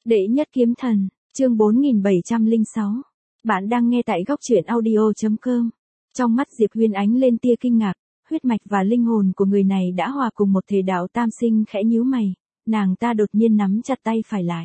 Đệ nhất kiếm thần, chương 4706. Bạn đang nghe tại góc truyện audio.com. Trong mắt Diệp Huyên ánh lên tia kinh ngạc, huyết mạch và linh hồn của người này đã hòa cùng một thể. Đạo Tam Sinh khẽ nhíu mày, nàng ta đột nhiên nắm chặt tay phải lại.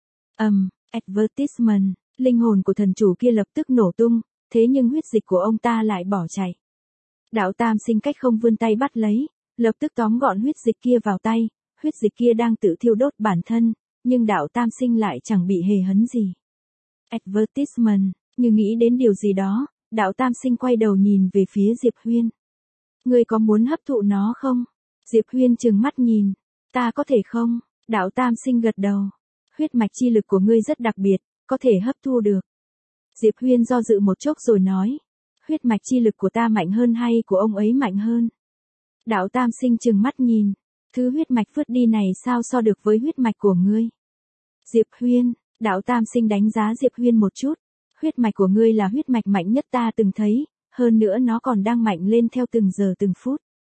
Advertisement, linh hồn của thần chủ kia lập tức nổ tung, thế nhưng huyết dịch của ông ta lại bỏ chạy. Đạo Tam Sinh cách không vươn tay bắt lấy, lập tức tóm gọn huyết dịch kia vào tay, huyết dịch kia đang tự thiêu đốt bản thân, nhưng Đạo Tam Sinh lại chẳng bị hề hấn gì. Advertisement, như nghĩ đến điều gì đó, Đạo Tam Sinh quay đầu nhìn về phía Diệp Huyên. Ngươi có muốn hấp thụ nó không? Diệp Huyên trừng mắt nhìn. Ta có thể không? Đạo Tam Sinh gật đầu. Huyết mạch chi lực của ngươi rất đặc biệt, có thể hấp thu được. Diệp Huyên do dự một chốc rồi nói. Huyết mạch chi lực của ta mạnh hơn hay của ông ấy mạnh hơn? Đạo Tam Sinh trừng mắt nhìn. Thứ huyết mạch vứt đi này sao so được với huyết mạch của ngươi? Diệp Huyên, Đạo Tam Sinh đánh giá Diệp Huyên một chút. Huyết mạch của ngươi là huyết mạch mạnh nhất ta từng thấy, hơn nữa nó còn đang mạnh lên theo từng giờ từng phút.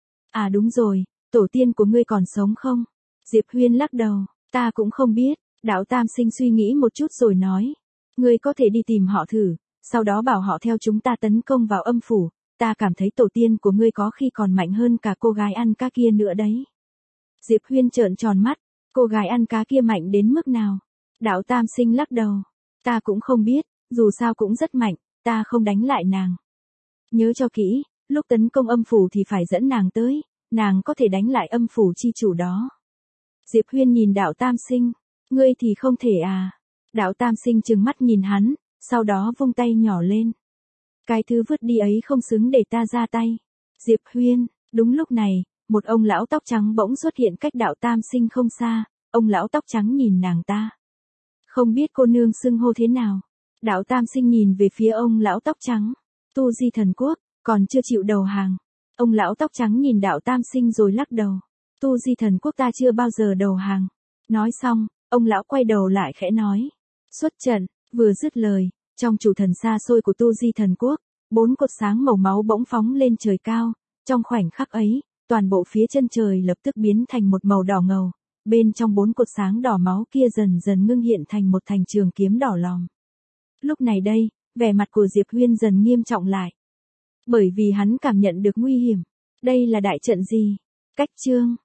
À đúng rồi, tổ tiên của ngươi còn sống không? Diệp Huyên lắc đầu, ta cũng không biết. Đạo Tam Sinh suy nghĩ một chút rồi nói. Ngươi có thể đi tìm họ thử, sau đó bảo họ theo chúng ta tấn công vào âm phủ, ta cảm thấy tổ tiên của ngươi có khi còn mạnh hơn cả cô gái ăn cá kia nữa đấy. Diệp Huyên trợn tròn mắt, cô gái ăn cá kia mạnh đến mức nào? Đạo Tam Sinh lắc đầu, ta cũng không biết, dù sao cũng rất mạnh, ta không đánh lại nàng. Nhớ cho kỹ, lúc tấn công âm phủ thì phải dẫn nàng tới, nàng có thể đánh lại âm phủ chi chủ đó. Diệp Huyên nhìn Đạo Tam Sinh, ngươi thì không thể à? Đạo Tam Sinh trừng mắt nhìn hắn, sau đó vung tay nhỏ lên. Cái thứ vứt đi ấy không xứng để ta ra tay. Diệp Huyên, đúng lúc này, một ông lão tóc trắng bỗng xuất hiện cách Đạo Tam Sinh không xa, ông lão tóc trắng nhìn nàng ta. Không biết cô nương xưng hô thế nào? Đạo Tam Sinh nhìn về phía ông lão tóc trắng. Tu Di Thần Quốc, còn chưa chịu đầu hàng. Ông lão tóc trắng nhìn Đạo Tam Sinh rồi lắc đầu. Tu Di Thần Quốc ta chưa bao giờ đầu hàng. Nói xong, ông lão quay đầu lại khẽ nói. Xuất trận, vừa dứt lời, trong chủ thần xa xôi của Tu Di Thần Quốc, 4 cột sáng màu máu bỗng phóng lên trời cao. Trong khoảnh khắc ấy, toàn bộ phía chân trời lập tức biến thành một màu đỏ ngầu. Bên trong 4 cột sáng đỏ máu kia dần dần ngưng hiện thành một thanh trường kiếm đỏ lòm. Lúc này đây, vẻ mặt của Diệp Huyên dần nghiêm trọng lại. Bởi vì hắn cảm nhận được nguy hiểm. Đây là đại trận gì? Cách chương.